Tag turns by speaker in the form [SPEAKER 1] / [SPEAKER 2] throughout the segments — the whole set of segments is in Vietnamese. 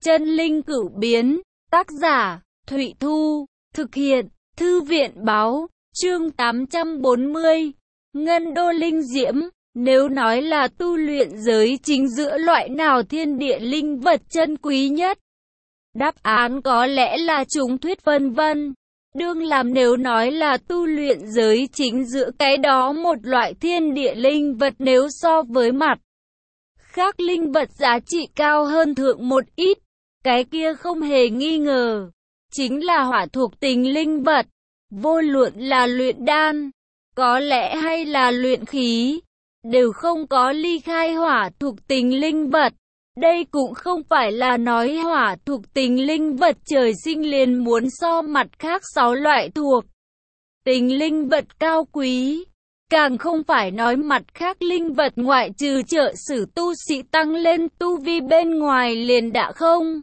[SPEAKER 1] Chân linh cửu biến, tác giả, Thụy Thu, thực hiện, Thư viện báo, chương 840, Ngân Đô Linh Diễm. Nếu nói là tu luyện giới chính giữa loại nào thiên địa linh vật chân quý nhất, đáp án có lẽ là chúng thuyết vân vân. Đương làm nếu nói là tu luyện giới chính giữa cái đó một loại thiên địa linh vật nếu so với mặt khác linh vật giá trị cao hơn thượng một ít, cái kia không hề nghi ngờ, chính là hỏa thuộc tính linh vật. Vô luận là luyện đan, có lẽ hay là luyện khí, đều không có ly khai hỏa thuộc tính linh vật. Đây cũng không phải là nói hỏa thuộc tính linh vật trời sinh liền muốn so mặt khác 6 loại thuộc tính linh vật cao quý. Càng không phải nói mặt khác linh vật ngoại trừ trợ sử tu sĩ tăng lên tu vi bên ngoài liền đã không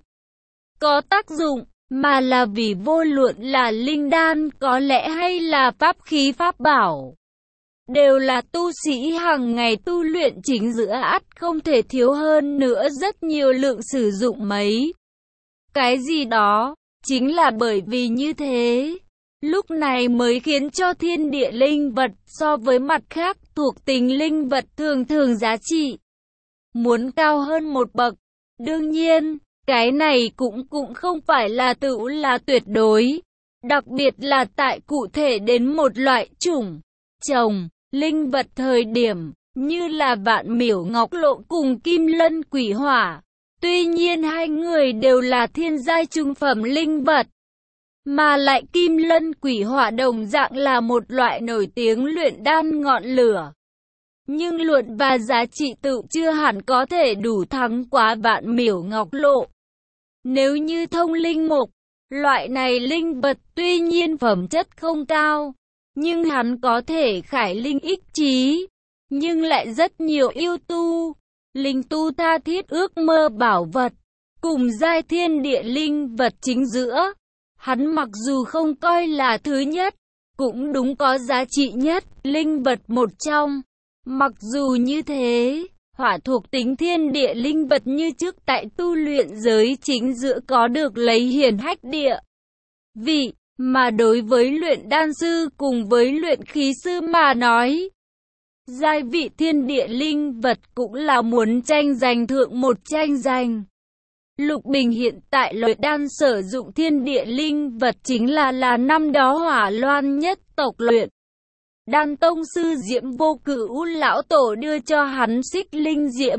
[SPEAKER 1] có tác dụng, mà là vì vô luận là linh đan có lẽ hay là pháp khí pháp bảo, đều là tu sĩ hàng ngày tu luyện chính giữa ắt không thể thiếu hơn nữa rất nhiều lượng sử dụng mấy cái gì đó. Chính là bởi vì như thế, lúc này mới khiến cho thiên địa linh vật so với mặt khác thuộc tính linh vật thường thường giá trị muốn cao hơn một bậc. Đương nhiên, cái này cũng không phải là tựu là tuyệt đối, đặc biệt là tại cụ thể đến một loại chủng trồng linh vật thời điểm, như là Vạn Miểu Ngọc Lộ cùng Kim Lân Quỷ Hỏa. Tuy nhiên hai người đều là thiên giai trung phẩm linh vật, mà lại Kim Lân Quỷ Hỏa đồng dạng là một loại nổi tiếng luyện đan ngọn lửa. Nhưng luận và giá trị tự chưa hẳn có thể đủ thắng quá Vạn Miểu Ngọc Lộ. Nếu như thông linh mục, loại này linh vật tuy nhiên phẩm chất không cao, nhưng hắn có thể khải linh ích trí, nhưng lại rất nhiều yêu tu, linh tu tha thiết ước mơ bảo vật, cùng giai thiên địa linh vật chính giữa. Hắn mặc dù không coi là thứ nhất, cũng đúng có giá trị nhất, linh vật một trong. Mặc dù như thế, hỏa thuộc tính thiên địa linh vật như trước tại tu luyện giới chính giữa có được lấy hiển hách địa vị, mà đối với luyện đan sư cùng với luyện khí sư mà nói, giai vị thiên địa linh vật cũng là muốn tranh giành thượng một tranh giành. Lục Bình hiện tại luyện đan sử dụng thiên địa linh vật chính là năm đó Hỏa Loan nhất tộc luyện đan tông sư Diễm Vô Cửu lão tổ đưa cho hắn xích linh diễm.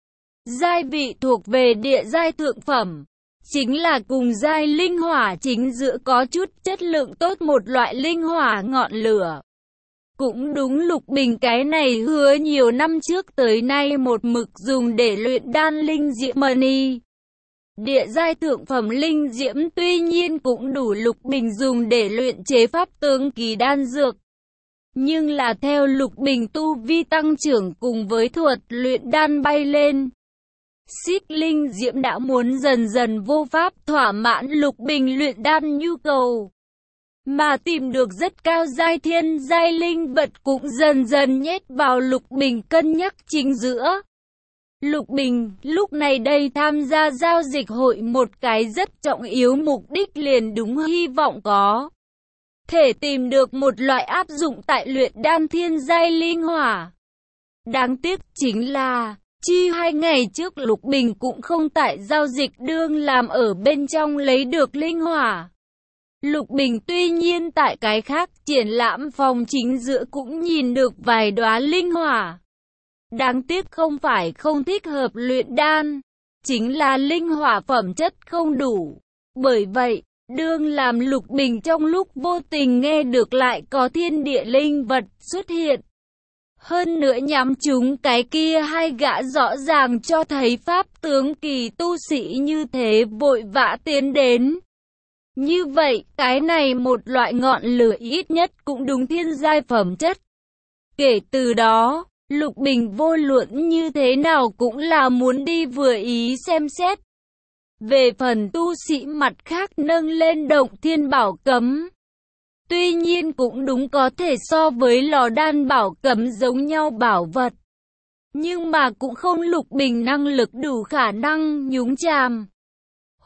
[SPEAKER 1] Giai vị thuộc về địa giai thượng phẩm, chính là cùng giai linh hỏa chính giữa có chút chất lượng tốt một loại linh hỏa ngọn lửa. Cũng đúng Lục Bình cái này hứa nhiều năm trước tới nay một mực dùng để luyện đan linh diễm mani. Địa giai thượng phẩm linh diễm tuy nhiên cũng đủ Lục Bình dùng để luyện chế pháp tướng kỳ đan dược. Nhưng là theo Lục Bình tu vi tăng trưởng cùng với thuật luyện đan bay lên, xích linh diễm đã muốn dần dần vô pháp thỏa mãn Lục Bình luyện đan nhu cầu. Mà tìm được rất cao giai thiên giai linh vật cũng dần dần nhét vào Lục Bình cân nhắc chính giữa. Lục Bình lúc này đây tham gia giao dịch hội một cái rất trọng yếu mục đích liền đúng hy vọng có thể tìm được một loại áp dụng tại luyện đan thiên giai linh hỏa. Đáng tiếc chính là, chi 2 ngày trước Lục Bình cũng không tại giao dịch đương làm ở bên trong lấy được linh hỏa. Lục Bình tuy nhiên tại cái khác triển lãm phòng chính giữa cũng nhìn được vài đóa linh hỏa. Đáng tiếc không phải không thích hợp luyện đan, chính là linh hỏa phẩm chất không đủ. Bởi vậy, đương làm Lục Bình trong lúc vô tình nghe được lại có thiên địa linh vật xuất hiện. Hơn nữa nhắm chúng cái kia hai gã rõ ràng cho thấy pháp tướng kỳ tu sĩ như thế vội vã tiến đến. Như vậy, cái này một loại ngọn lửa ít nhất cũng đúng thiên giai phẩm chất. Kể từ đó, Lục Bình vô luận như thế nào cũng là muốn đi vừa ý xem xét. Về phần tu sĩ mặt khác nâng lên động thiên bảo cấm, tuy nhiên cũng đúng có thể so với lò đan bảo cấm giống nhau bảo vật. Nhưng mà cũng không Lục Bình năng lực đủ khả năng nhúng chàm.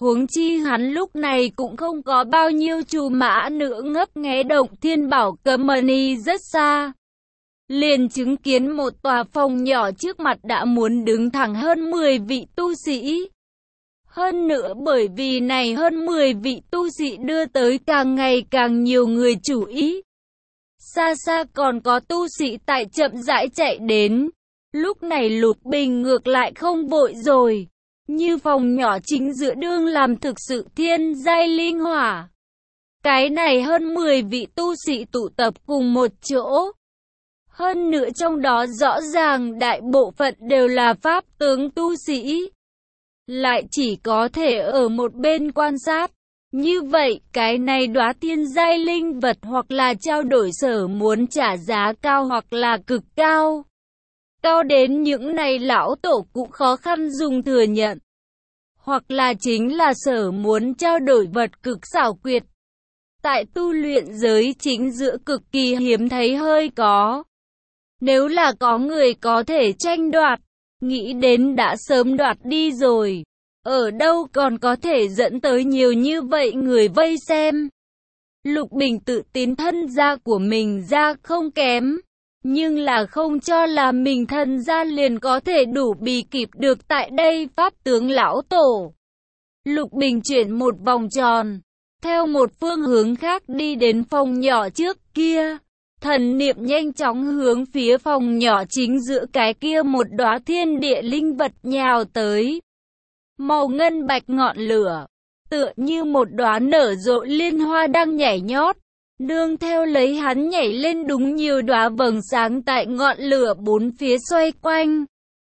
[SPEAKER 1] Huống chi hắn lúc này cũng không có bao nhiêu trù mã nữa, ngấp nghé động Thiên Bảo Cấm Mani rất xa. Liền chứng kiến một tòa phòng nhỏ trước mặt đã muốn đứng thẳng hơn 10 vị tu sĩ. Hơn nữa bởi vì này hơn 10 vị tu sĩ đưa tới càng ngày càng nhiều người chú ý. Xa xa còn có tu sĩ tại chậm rãi chạy đến. Lúc này Lục Bình ngược lại không vội rồi. Như phòng nhỏ chính giữa đương làm thực sự thiên giai linh hỏa. Cái này hơn 10 vị tu sĩ tụ tập cùng một chỗ. Hơn nữa trong đó rõ ràng đại bộ phận đều là pháp tướng tu sĩ. Lại chỉ có thể ở một bên quan sát. Như vậy, cái này đóa thiên giai linh vật hoặc là trao đổi sở muốn trả giá cao hoặc là cực cao. Cao đến những này lão tổ cũng khó khăn dùng thừa nhận. Hoặc là chính là sở muốn trao đổi vật cực xảo quyệt. Tại tu luyện giới chính giữa cực kỳ hiếm thấy hơi có. Nếu là có người có thể tranh đoạt, nghĩ đến đã sớm đoạt đi rồi. Ở đâu còn có thể dẫn tới nhiều như vậy người vây xem. Lục Bình tự tin thân gia của mình ra không kém. Nhưng là không cho là mình thân gia liền có thể đủ bì kịp được tại đây pháp tướng lão tổ. Lục Bình chuyển một vòng tròn, theo một phương hướng khác đi đến phòng nhỏ trước kia. Thần niệm nhanh chóng hướng phía phòng nhỏ chính giữa cái kia một đóa thiên địa linh vật nhào tới. Màu ngân bạch ngọn lửa, tựa như một đóa nở rộ liên hoa đang nhảy nhót. Nương theo lấy hắn nhảy lên đúng nhiều đóa vầng sáng tại ngọn lửa bốn phía xoay quanh.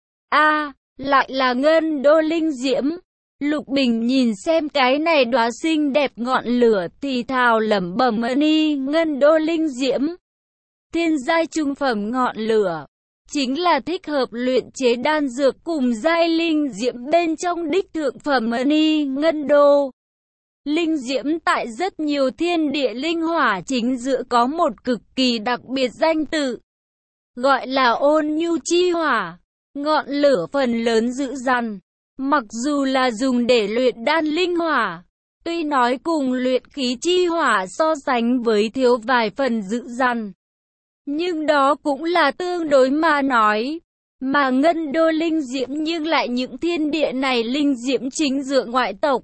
[SPEAKER 1] Lại là ngân đô linh diễm. Lục Bình nhìn xem cái này đóa xinh đẹp ngọn lửa thì thào lẩm bẩm ngân đô linh diễm. Thiên giai trung phẩm ngọn lửa, chính là thích hợp luyện chế đan dược cùng giai linh diễm bên trong đích thượng phẩm ngân đô. Linh diễm tại rất nhiều thiên địa linh hỏa chính giữa có một cực kỳ đặc biệt danh tự, gọi là ôn nhu chi hỏa. Ngọn lửa phần lớn dữ dằn, mặc dù là dùng để luyện đan linh hỏa, tuy nói cùng luyện khí chi hỏa so sánh với thiếu vài phần dữ dằn, nhưng đó cũng là tương đối mà nói. Mà ngân đô linh diễm nhưng lại những thiên địa này linh diễm chính giữa ngoại tộc.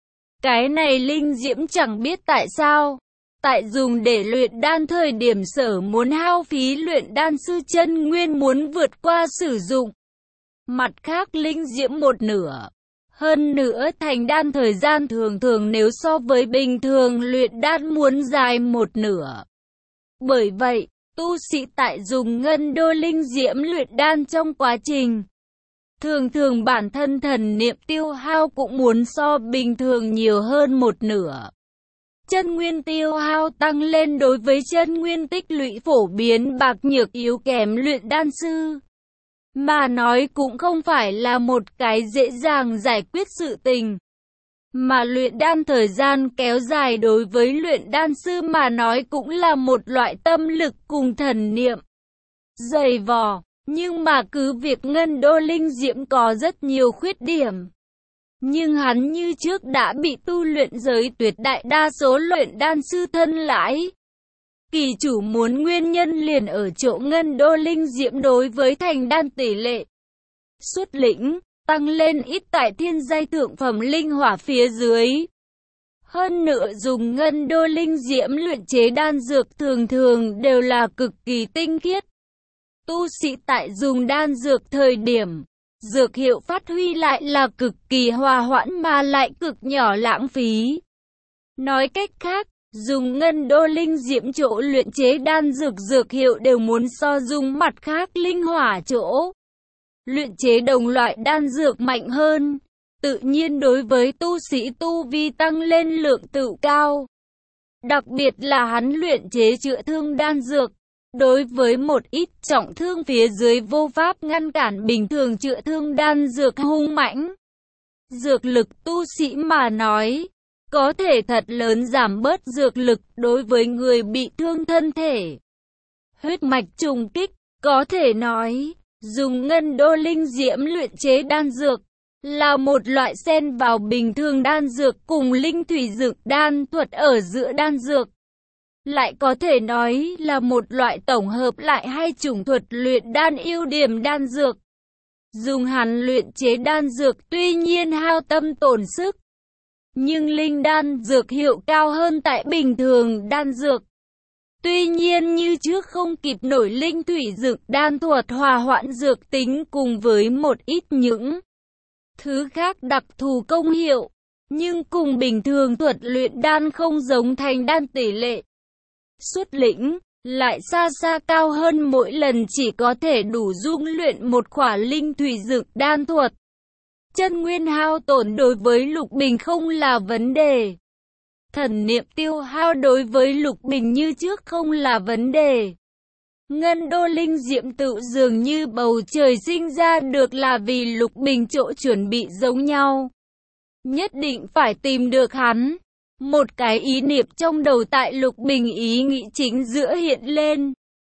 [SPEAKER 1] Cái này linh diễm chẳng biết tại sao, tại dùng để luyện đan thời điểm sở muốn hao phí luyện đan sư chân nguyên muốn vượt qua sử dụng. Mặt khác linh diễm một nửa. Hơn nữa thành đan thời gian thường thường nếu so với bình thường luyện đan muốn dài một nửa. Bởi vậy, tu sĩ tại dùng ngân đô linh diễm luyện đan trong quá trình, thường thường bản thân thần niệm tiêu hao cũng muốn so bình thường nhiều hơn một nửa. Chân nguyên tiêu hao tăng lên đối với chân nguyên tích lũy phổ biến bạc nhược yếu kém luyện đan sư. Mà nói cũng không phải là một cái dễ dàng giải quyết sự tình. Mà luyện đan thời gian kéo dài đối với luyện đan sư mà nói cũng là một loại tâm lực cùng thần niệm dày vò. Nhưng mà cứ việc ngân đô linh diễm có rất nhiều khuyết điểm. Nhưng hắn như trước đã bị tu luyện giới tuyệt đại đa số luyện đan sư thân lãi. Kỳ chủ muốn nguyên nhân liền ở chỗ ngân đô linh diễm đối với thành đan tỷ lệ xuất lĩnh tăng lên ít tại thiên giai thượng phẩm linh hỏa phía dưới. Hơn nữa dùng ngân đô linh diễm luyện chế đan dược thường thường đều là cực kỳ tinh khiết. Tu sĩ tại dùng đan dược thời điểm, dược hiệu phát huy lại là cực kỳ hòa hoãn mà lại cực nhỏ lãng phí. Nói cách khác, dùng ngân đô linh diễm chỗ luyện chế đan dược hiệu đều muốn so dùng mặt khác linh hỏa chỗ luyện chế đồng loại đan dược mạnh hơn. Tự nhiên đối với tu sĩ tu vi tăng lên lượng tựu cao. Đặc biệt là hắn luyện chế chữa thương đan dược. Đối với một ít trọng thương phía dưới vô pháp ngăn cản bình thường chữa thương đan dược hung mãnh. Dược lực tu sĩ mà nói, có thể thật lớn giảm bớt dược lực đối với người bị thương thân thể. Huyết mạch trùng kích, có thể nói, dùng ngân đô linh diễm luyện chế đan dược, là một loại xen vào bình thường đan dược cùng linh thủy dược đan thuật ở giữa đan dược. Lại có thể nói là một loại tổng hợp lại hai chủng thuật luyện đan ưu điểm đan dược. Dùng hắn luyện chế đan dược tuy nhiên hao tâm tổn sức, nhưng linh đan dược hiệu cao hơn tại bình thường đan dược. Tuy nhiên như trước không kịp nổi linh thủy dược đan thuật hòa hoãn dược tính cùng với một ít những thứ khác đặc thù công hiệu, nhưng cùng bình thường thuật luyện đan không giống thành đan tỷ lệ xuất lĩnh lại xa xa cao hơn mỗi lần chỉ có thể đủ dung luyện một khỏa linh thủy dược đan thuật. Chân nguyên hao tổn đối với Lục Bình không là vấn đề. Thần niệm tiêu hao đối với Lục Bình như trước không là vấn đề. Ngân đô linh diễm tự dường như bầu trời sinh ra được là vì Lục Bình chỗ chuẩn bị giống nhau. Nhất định phải tìm được hắn. Một cái ý niệm trong đầu tại Lục Bình ý nghĩ chính giữa hiện lên.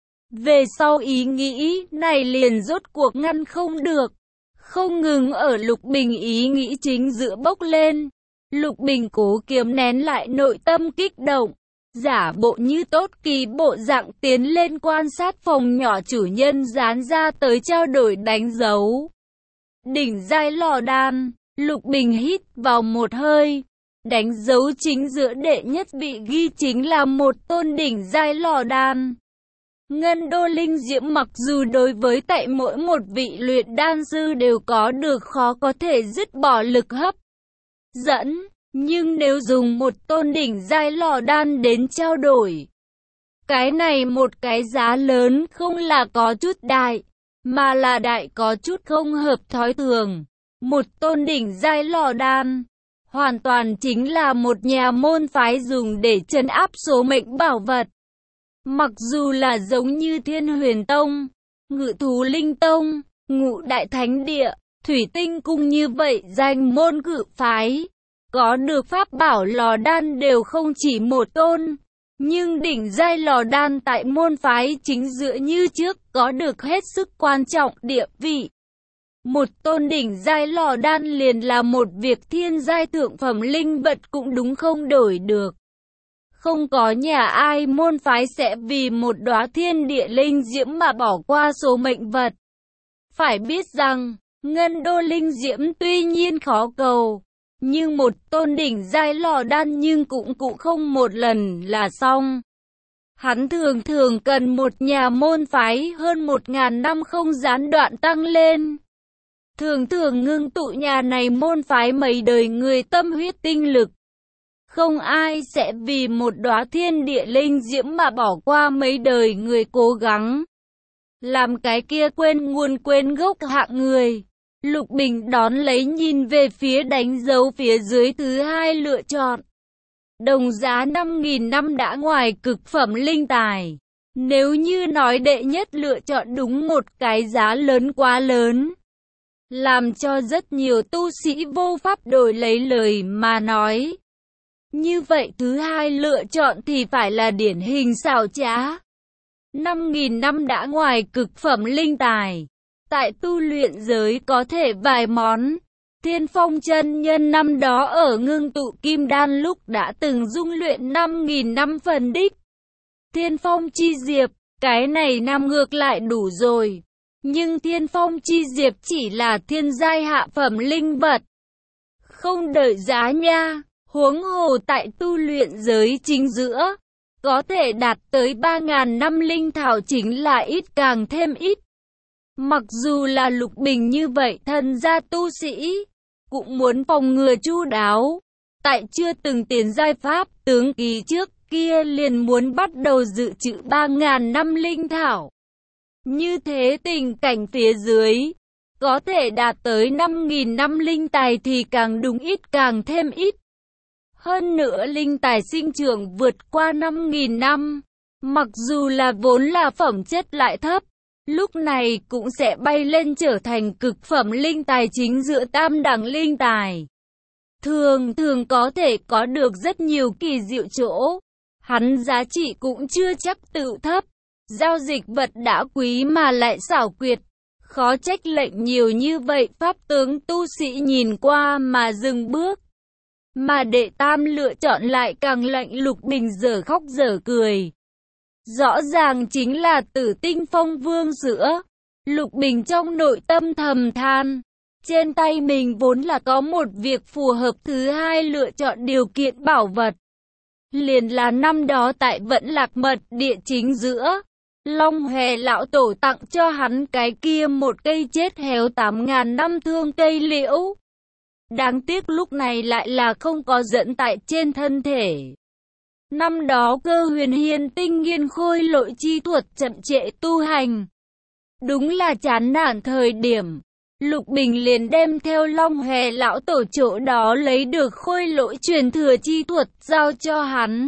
[SPEAKER 1] Về sau ý nghĩ này liền rốt cuộc ngăn không được. Không ngừng ở Lục Bình ý nghĩ chính giữa bốc lên. Lục Bình cố kiềm nén lại nội tâm kích động. Giả bộ như tốt kỳ bộ dạng tiến lên quan sát phòng nhỏ chủ nhân dán ra tới trao đổi đánh dấu. Đỉnh giai lò đan, Lục Bình hít vào một hơi. Đánh dấu chính giữa đệ nhất bị ghi chính là một tôn đỉnh giai lò đan. Ngân đô linh diễm mặc dù đối với tại mỗi một vị luyện đan sư đều có được khó có thể dứt bỏ lực hấp dẫn, nhưng nếu dùng một tôn đỉnh giai lò đan đến trao đổi, cái này một cái giá lớn không là có chút đại, mà là đại có chút không hợp thói thường. Một tôn đỉnh giai lò đan hoàn toàn chính là một nhà môn phái dùng để trấn áp số mệnh bảo vật. Mặc dù là giống như Thiên Huyền Tông, Ngự Thú Linh Tông, Ngũ Đại Thánh Địa, Thủy Tinh Cung như vậy danh môn cự phái, có được pháp bảo lò đan đều không chỉ một tôn. Nhưng đỉnh giai lò đan tại môn phái chính giữa như trước có được hết sức quan trọng địa vị. Một tôn đỉnh giai lò đan liền là một việc thiên giai thượng phẩm linh vật cũng đúng không đổi được. Không có nhà ai môn phái sẽ vì một đóa thiên địa linh diễm mà bỏ qua số mệnh vật. Phải biết rằng, ngân đô linh diễm tuy nhiên khó cầu, nhưng một tôn đỉnh giai lò đan nhưng cũng không một lần là xong. Hắn thường thường cần một nhà môn phái hơn 1000 năm không gián đoạn tăng lên. Thường thường ngưng tụ nhà này môn phái mấy đời người tâm huyết tinh lực. Không ai sẽ vì một đóa thiên địa linh diễm mà bỏ qua mấy đời người cố gắng. Làm cái kia quên nguồn quên gốc hạng người. Lục Bình đón lấy nhìn về phía đánh dấu phía dưới thứ hai lựa chọn. Đồng giá 5.000 năm đã ngoài cực phẩm linh tài. Nếu như nói đệ nhất lựa chọn đúng một cái giá lớn quá lớn, làm cho rất nhiều tu sĩ vô pháp đổi lấy lời mà nói. Như vậy thứ hai lựa chọn thì phải là điển hình xảo trá. 5.000 năm đã ngoài cực phẩm linh tài. Tại tu luyện giới có thể vài món. Thiên Phong chân nhân năm đó ở ngưng tụ kim đan lúc đã từng dung luyện 5.000 năm phần đích. Thiên Phong chi diệp, cái này năm ngược lại đủ rồi. Nhưng Thiên Phong chi diệp chỉ là thiên giai hạ phẩm linh vật. Không đợi giá nha, huống hồ tại tu luyện giới chính giữa. Có thể đạt tới 3.000 năm linh thảo chính là ít càng thêm ít. Mặc dù là Lục Bình như vậy thân gia tu sĩ, cũng muốn phòng ngừa chu đáo. Tại chưa từng tiến giai pháp tướng kỳ trước kia liền muốn bắt đầu dự trữ 3.000 năm linh thảo. Như thế tình cảnh phía dưới, có thể đạt tới 5.000 năm linh tài thì càng đúng ít càng thêm ít. Hơn nữa linh tài sinh trưởng vượt qua 5.000 năm, mặc dù là vốn là phẩm chất lại thấp, lúc này cũng sẽ bay lên trở thành cực phẩm linh tài chính giữa tam đẳng linh tài. Thường có thể có được rất nhiều kỳ diệu chỗ, hắn giá trị cũng chưa chắc tự thấp. Giao dịch vật đã quý mà lại xảo quyệt, Khó trách lệnh nhiều như vậy, pháp tướng tu sĩ nhìn qua mà dừng bước. Mà Đệ Tam lựa chọn lại càng lệnh Lục Bình dở khóc dở cười. Rõ ràng chính là Tử Tinh Phong Vương giữa. Lục Bình trong nội tâm thầm than. Trên tay mình vốn là có một việc phù hợp, thứ hai lựa chọn điều kiện bảo vật. Liền là năm đó tại Vận Lạc Mật địa chính giữa. Long Hòe lão tổ tặng cho hắn cái kia một cây chết héo 8.000 năm thương cây liễu. Đáng tiếc lúc này lại là không có dẫn tại trên thân thể. Năm đó Cơ Huyền Hiên tinh nghiên khôi lỗi chi thuật chậm trễ tu hành. Đúng là chán nản thời điểm. Lục Bình liền đem theo Long Hòe lão tổ chỗ đó lấy được khôi lỗi truyền thừa chi thuật giao cho hắn.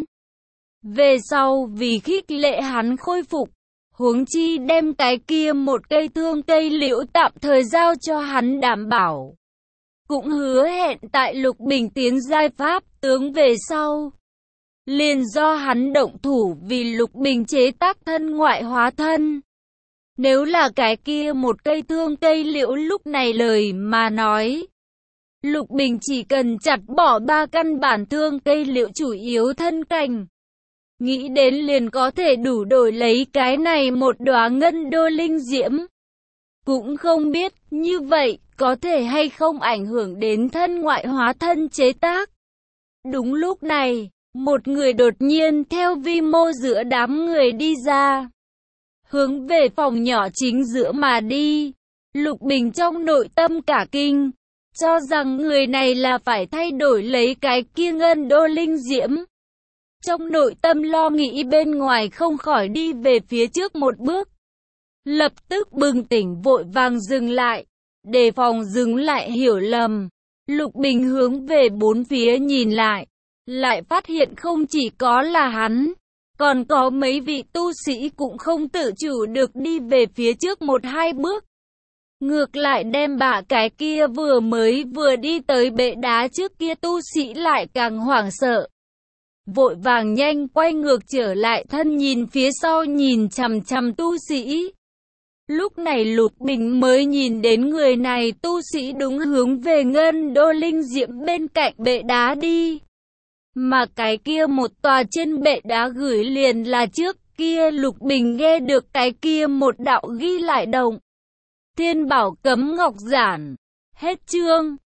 [SPEAKER 1] Về sau vì khích lệ hắn khôi phục, huống chi đem cái kia một cây thương cây liễu tạm thời giao cho hắn đảm bảo. Cũng hứa hẹn tại Lục Bình tiến giai pháp tướng về sau, liền do hắn động thủ vì Lục Bình chế tác thân ngoại hóa thân. Nếu là cái kia một cây thương cây liễu lúc này lời mà nói, Lục Bình chỉ cần chặt bỏ 3 căn bản thương cây liễu chủ yếu thân cành, nghĩ đến liền có thể đủ đổi lấy cái này một đóa ngân đô linh diễm. Cũng không biết như vậy có thể hay không ảnh hưởng đến thân ngoại hóa thân chế tác. Đúng lúc này, một người đột nhiên theo vi mô giữa đám người đi ra, hướng về phòng nhỏ chính giữa mà đi. Lục Bình trong nội tâm cả kinh, cho rằng người này là phải thay đổi lấy cái kia ngân đô linh diễm. Trong nội tâm lo nghĩ bên ngoài không khỏi đi về phía trước một bước. Lập tức bừng tỉnh vội vàng dừng lại, đề phòng dừng lại hiểu lầm. Lục Bình hướng về bốn phía nhìn lại phát hiện không chỉ có là hắn, còn có mấy vị tu sĩ cũng không tự chủ được đi về phía trước 1-2 bước. Ngược lại đem bả cái kia vừa đi tới bệ đá trước kia tu sĩ lại càng hoảng sợ. Vội vàng nhanh quay ngược trở lại thân nhìn phía sau nhìn chằm chằm tu sĩ. Lúc này Lục Bình mới nhìn đến người này tu sĩ đúng hướng về ngân đô linh diễm bên cạnh bệ đá đi. Mà cái kia một tòa trên bệ đá gửi liền là trước kia Lục Bình nghe được cái kia một đạo ghi lại động. Thiên Bảo Cấm Ngọc Giản. Hết chương.